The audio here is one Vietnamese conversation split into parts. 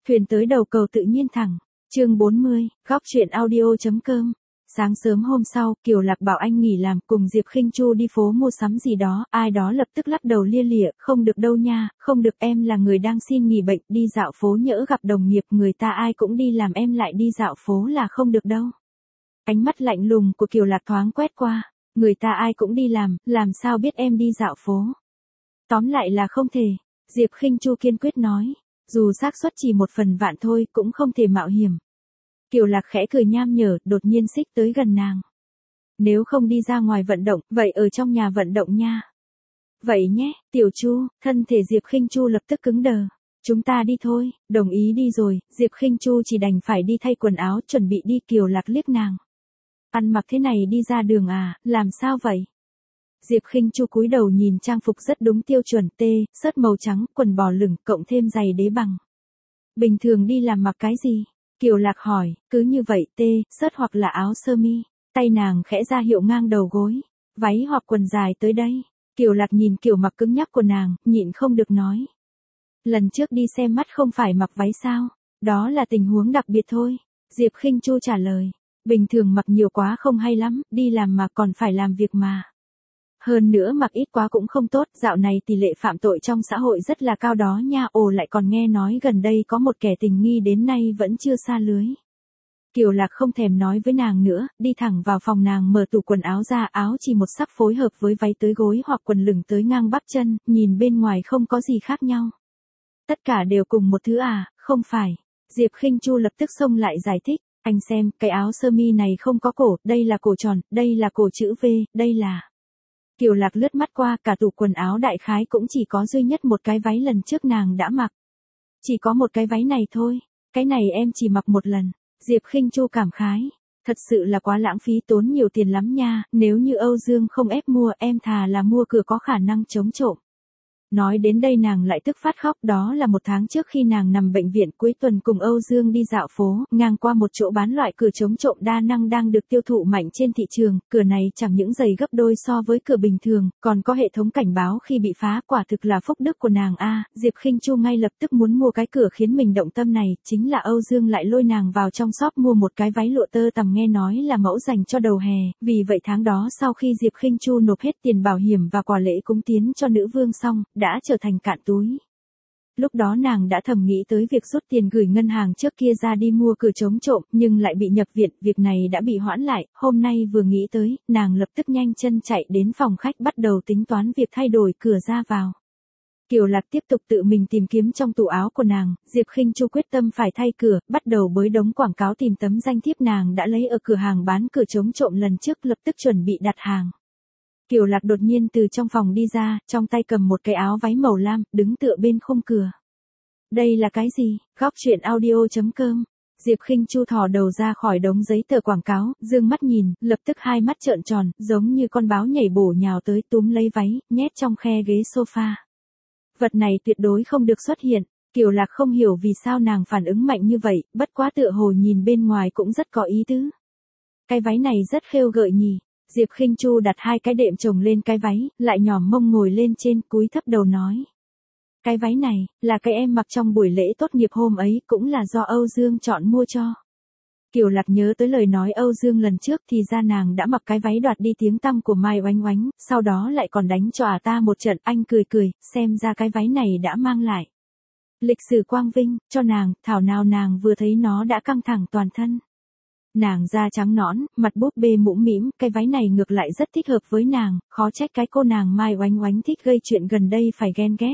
Thuyền tới đầu cầu tự nhiên thẳng. Chương 40, góc truyện audio.com. Sáng sớm hôm sau, Kiều Lạc bảo anh nghỉ làm, cùng Diệp Khinh Chu đi phố mua sắm gì đó, ai đó lập tức lắc đầu lia lịa, không được đâu nha, không được, em là người đang xin nghỉ bệnh, đi dạo phố nhỡ gặp đồng nghiệp, người ta ai cũng đi làm, em lại đi dạo phố là không được đâu. Ánh mắt lạnh lùng của Kiều Lạc thoáng quét qua, người ta ai cũng đi làm sao biết em đi dạo phố. Tóm lại là không thể, Diệp Khinh Chu kiên quyết nói, dù xác suất chỉ 1/1000 thôi cũng không thể mạo hiểm. Kiều Lạc khẽ cười nham nhở, đột nhiên xích tới gần nàng. Nếu không đi ra ngoài vận động, vậy ở trong nhà vận động nha. Vậy nhé, Tiểu Chu, thân thể Diệp Khinh Chu lập tức cứng đờ. Chúng ta đi thôi, đồng ý đi rồi, Diệp Khinh Chu chỉ đành phải đi thay quần áo chuẩn bị đi. Kiều Lạc liếc nàng. Ăn mặc thế này đi ra đường à, làm sao vậy? Diệp Khinh Chu cúi đầu nhìn trang phục rất đúng tiêu chuẩn, sớt màu trắng, quần bò lửng, cộng thêm giày đế bằng. Bình thường đi làm mặc cái gì? Kiều Lạc hỏi, cứ như vậy, sớt hoặc là áo sơ mi. Tay nàng khẽ ra hiệu ngang đầu gối, váy hoặc quần dài tới đây. Kiều Lạc nhìn kiểu mặc cứng nhắc của nàng, nhịn không được nói. Lần trước đi xem mắt không phải mặc váy sao? Đó là tình huống đặc biệt thôi. Diệp Khinh Chu trả lời, bình thường mặc nhiều quá không hay lắm, đi làm mà còn phải làm việc mà. Hơn nữa mặc ít quá cũng không tốt, dạo này tỷ lệ phạm tội trong xã hội rất là cao đó nha. Ồ, lại còn nghe nói gần đây có một kẻ tình nghi đến nay vẫn chưa sa lưới. Kiều Lạc không thèm nói với nàng nữa, đi thẳng vào phòng nàng, mở tủ quần áo ra, áo chỉ một sắc phối hợp với váy tới gối hoặc quần lửng tới ngang bắp chân, nhìn bên ngoài không có gì khác nhau. Tất cả đều cùng một thứ à? Không phải. Diệp Khinh Chu lập tức xông lại giải thích, anh xem, cái áo sơ mi này không có cổ, đây là cổ tròn, đây là cổ chữ V, đây là... Kiều Lạc lướt mắt qua, cả tủ quần áo đại khái cũng chỉ có duy nhất một cái váy lần trước nàng đã mặc. Chỉ có một cái váy này thôi, cái này em chỉ mặc một lần. Diệp Khinh Chu cảm khái, thật sự là quá lãng phí, tốn nhiều tiền lắm nha, nếu như Âu Dương không ép mua, em thà là mua cửa có khả năng chống trộm. Nói đến đây nàng lại tức phát khóc, đó là 1 tháng trước khi nàng nằm bệnh viện, cuối tuần cùng Âu Dương đi dạo phố, ngang qua một chỗ bán loại cửa chống trộm đa năng đang được tiêu thụ mạnh trên thị trường, cửa này chẳng những dày gấp đôi so với cửa bình thường, còn có hệ thống cảnh báo khi bị phá, quả thực là phúc đức của nàng a. Diệp Khinh Chu ngay lập tức muốn mua cái cửa khiến mình động tâm này, chính là Âu Dương lại lôi nàng vào trong shop mua một cái váy lụa tơ tằm nghe nói là mẫu dành cho đầu hè, vì vậy tháng đó sau khi Diệp Khinh Chu nộp hết tiền bảo hiểm và quà lễ cúng tiến cho nữ vương xong, đã trở thành cạn túi. Lúc đó nàng đã thầm nghĩ tới việc rút tiền gửi ngân hàng trước kia ra đi mua cửa chống trộm, nhưng lại bị nhập viện, việc này đã bị hoãn lại, hôm nay vừa nghĩ tới, nàng lập tức nhanh chân chạy đến phòng khách bắt đầu tính toán việc thay đổi cửa ra vào. Kiều Lạc tiếp tục tự mình tìm kiếm trong tủ áo của nàng, Diệp Khinh Chu quyết tâm phải thay cửa, bắt đầu bới đống quảng cáo tìm tấm danh thiếp nàng đã lấy ở cửa hàng bán cửa chống trộm lần trước, lập tức chuẩn bị đặt hàng. Kiều Lạc đột nhiên từ trong phòng đi ra, trong tay cầm một cái áo váy màu lam, đứng tựa bên khung cửa. Đây là cái gì? Góc truyện audio.com. Diệp Khinh Chu thò đầu ra khỏi đống giấy tờ quảng cáo, dương mắt nhìn, lập tức hai mắt trợn tròn, giống như con báo nhảy bổ nhào tới, túm lấy váy, nhét trong khe ghế sofa. Vật này tuyệt đối không được xuất hiện. Kiều Lạc không hiểu vì sao nàng phản ứng mạnh như vậy, bất quá tựa hồ nhìn bên ngoài cũng rất có ý tứ. Cái váy này rất khêu gợi nhỉ. Diệp Khinh Chu đặt 2 cái đệm chồng lên cái váy, lại nhòm mông ngồi lên trên, cúi thấp đầu nói. Cái váy này, là cái em mặc trong buổi lễ tốt nghiệp hôm ấy, cũng là do Âu Dương chọn mua cho. Kiều Lạc nhớ tới lời nói Âu Dương lần trước, thì ra nàng đã mặc cái váy đoạt đi tiếng tăm của Mai Oánh Oánh, sau đó lại còn đánh cho ta một trận. Anh cười cười, xem ra cái váy này đã mang lại lịch sử quang vinh cho nàng, thảo nào nàng vừa thấy nó đã căng thẳng toàn thân. Nàng da trắng nõn, mặt búp bê mũm mĩm, cái váy này ngược lại rất thích hợp với nàng, khó trách cái cô nàng Mai Oánh Oánh thích gây chuyện gần đây phải ghen ghét.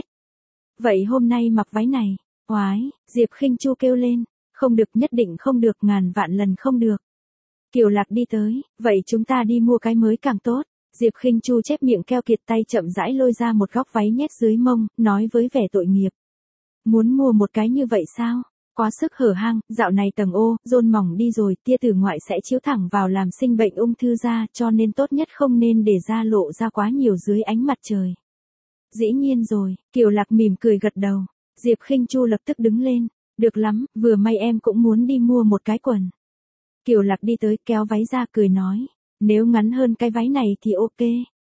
Vậy hôm nay mặc váy này, oái, Diệp Khinh Chu kêu lên, không được, nhất định không được, ngàn vạn lần không được. Kiều Lạc đi tới, vậy chúng ta đi mua cái mới càng tốt. Diệp Khinh Chu chép miệng keo kiệt, tay chậm rãi lôi ra một góc váy nhét dưới mông, nói với vẻ tội nghiệp. Muốn mua một cái như vậy sao? Quá sức hở hang, dạo này tầng ô, rôn mỏng đi rồi, tia từ ngoại sẽ chiếu thẳng vào làm sinh bệnh ung thư da, cho nên tốt nhất không nên để da lộ ra quá nhiều dưới ánh mặt trời. Dĩ nhiên rồi, Kiều Lạc mỉm cười gật đầu. Diệp Khinh Chu lập tức đứng lên, được lắm, vừa may em cũng muốn đi mua một cái quần. Kiều Lạc đi tới kéo váy ra cười nói, nếu ngắn hơn cái váy này thì ok,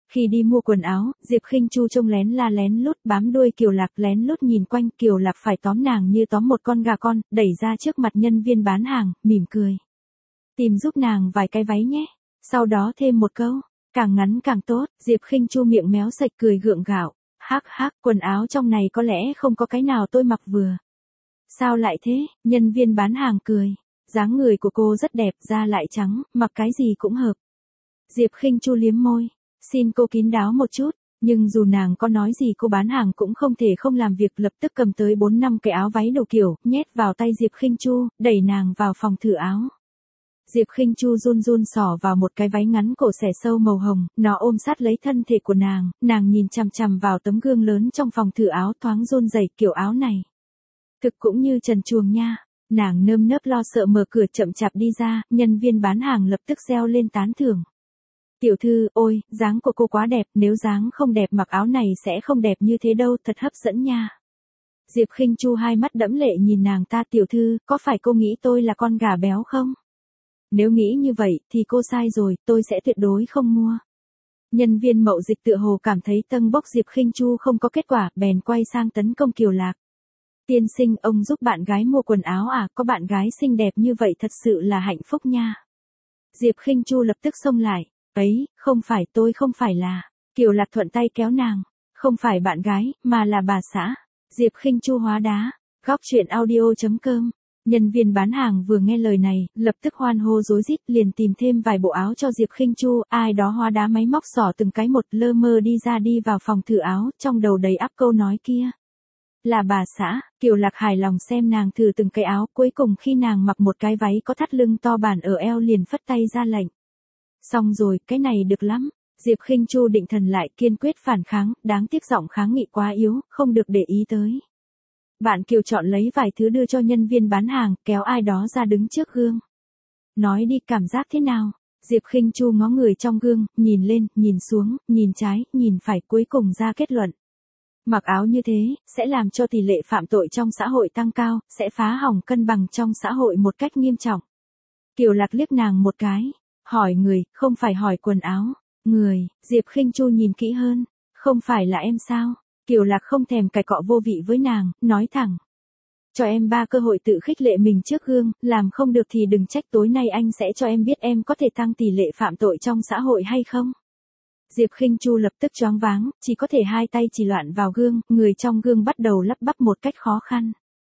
Khi đi mua quần áo, Diệp Khinh Chu trông lén la lén lút bám đuôi Kiều Lạc lén lút nhìn quanh, Kiều Lạc phải tóm nàng như tóm một con gà con, đẩy ra trước mặt nhân viên bán hàng, mỉm cười. Tìm giúp nàng vài cái váy nhé. Sau đó thêm một câu, càng ngắn càng tốt. Diệp Khinh Chu miệng méo sạch cười gượng gạo. Hắc hắc, quần áo trong này có lẽ không có cái nào tôi mặc vừa. Sao lại thế? Nhân viên bán hàng cười. Dáng người của cô rất đẹp, da lại trắng, mặc cái gì cũng hợp. Diệp Khinh Chu liếm môi. Xin cô kín đáo một chút. Nhưng dù nàng có nói gì cô bán hàng cũng không thể không làm việc, lập tức cầm tới 4-5 cái áo váy đủ kiểu, nhét vào tay Diệp Khinh Chu, đẩy nàng vào phòng thử áo. Diệp Khinh Chu run run xỏ vào một cái váy ngắn cổ xẻ sâu màu hồng, nó ôm sát lấy thân thể của nàng nhìn chằm chằm vào tấm gương lớn trong phòng thử áo, thoáng run rẩy, kiểu áo này thực cũng như trần truồng nha. Nàng nơm nớp lo sợ mở cửa chậm chạp đi ra, nhân viên bán hàng lập tức reo lên tán thưởng. Tiểu thư, ôi, dáng của cô quá đẹp, nếu dáng không đẹp mặc áo này sẽ không đẹp như thế đâu, thật hấp dẫn nha. Diệp Khinh Chu hai mắt đẫm lệ nhìn nàng ta, tiểu thư, có phải cô nghĩ tôi là con gà béo không? Nếu nghĩ như vậy, thì cô sai rồi, tôi sẽ tuyệt đối không mua. Nhân viên mậu dịch tựa hồ cảm thấy tâng bốc Diệp Khinh Chu không có kết quả, bèn quay sang tấn công Kiều Lạc. Tiên sinh, ông giúp bạn gái mua quần áo à, có bạn gái xinh đẹp như vậy thật sự là hạnh phúc nha. Diệp Khinh Chu lập tức xông lại. Ấy, không phải, tôi không phải là. Kiều Lạc thuận tay kéo nàng. Không phải bạn gái, mà là bà xã. Diệp Khinh Chu hóa đá. Góc truyện audio.com. Nhân viên bán hàng vừa nghe lời này, lập tức hoan hô rối rít, liền tìm thêm vài bộ áo cho Diệp Khinh Chu, ai đó hóa đá máy móc xỏ từng cái một, lơ mơ đi vào phòng thử áo, trong đầu đầy ắp câu nói kia. Là bà xã. Kiều Lạc hài lòng xem nàng thử từng cái áo, cuối cùng khi nàng mặc một cái váy có thắt lưng to bản ở eo liền phất tay ra lệnh. Xong rồi, cái này được lắm. Diệp Khinh Chu định thần lại, kiên quyết phản kháng, đáng tiếc giọng kháng nghị quá yếu, không được để ý tới. Bạn Kiều chọn lấy vài thứ đưa cho nhân viên bán hàng, kéo ai đó ra đứng trước gương. Nói đi, cảm giác thế nào? Diệp Khinh Chu ngó người trong gương, nhìn lên, nhìn xuống, nhìn trái, nhìn phải, cuối cùng ra kết luận. Mặc áo như thế, sẽ làm cho tỷ lệ phạm tội trong xã hội tăng cao, sẽ phá hỏng cân bằng trong xã hội một cách nghiêm trọng. Kiều Lạc liếc nàng một cái. Hỏi người, không phải hỏi quần áo. Người, Diệp Khinh Chu nhìn kỹ hơn. Không phải là em sao? Kiều Lạc không thèm cãi cọ vô vị với nàng, nói thẳng. Cho em 3 cơ hội tự khích lệ mình trước gương, làm không được thì đừng trách, tối nay anh sẽ cho em biết em có thể tăng tỷ lệ phạm tội trong xã hội hay không. Diệp Khinh Chu lập tức choáng váng, chỉ có thể hai tay chỉ loạn vào gương, người trong gương bắt đầu lắp bắp một cách khó khăn.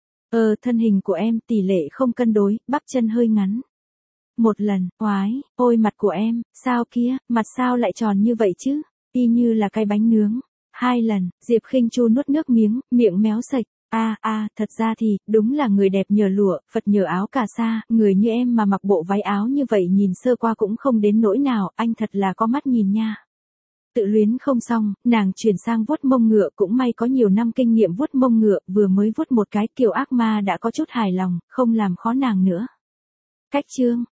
Thân hình của em tỷ lệ không cân đối, bắp chân hơi ngắn. Một lần, oái, ôi mặt của em, sao kia, mặt sao lại tròn như vậy chứ, y như là cái bánh nướng. 2 lần, Diệp Khinh Chu nuốt nước miếng, miệng méo sạch. Thật ra thì, đúng là người đẹp nhờ lụa, Phật nhờ áo cà sa, người như em mà mặc bộ váy áo như vậy nhìn sơ qua cũng không đến nỗi nào, anh thật là có mắt nhìn nha. Tự luyến không xong, nàng chuyển sang vuốt mông ngựa, cũng may có nhiều năm kinh nghiệm vuốt mông ngựa, vừa mới vuốt một cái Kiều ác ma đã có chút hài lòng, không làm khó nàng nữa. Cách chương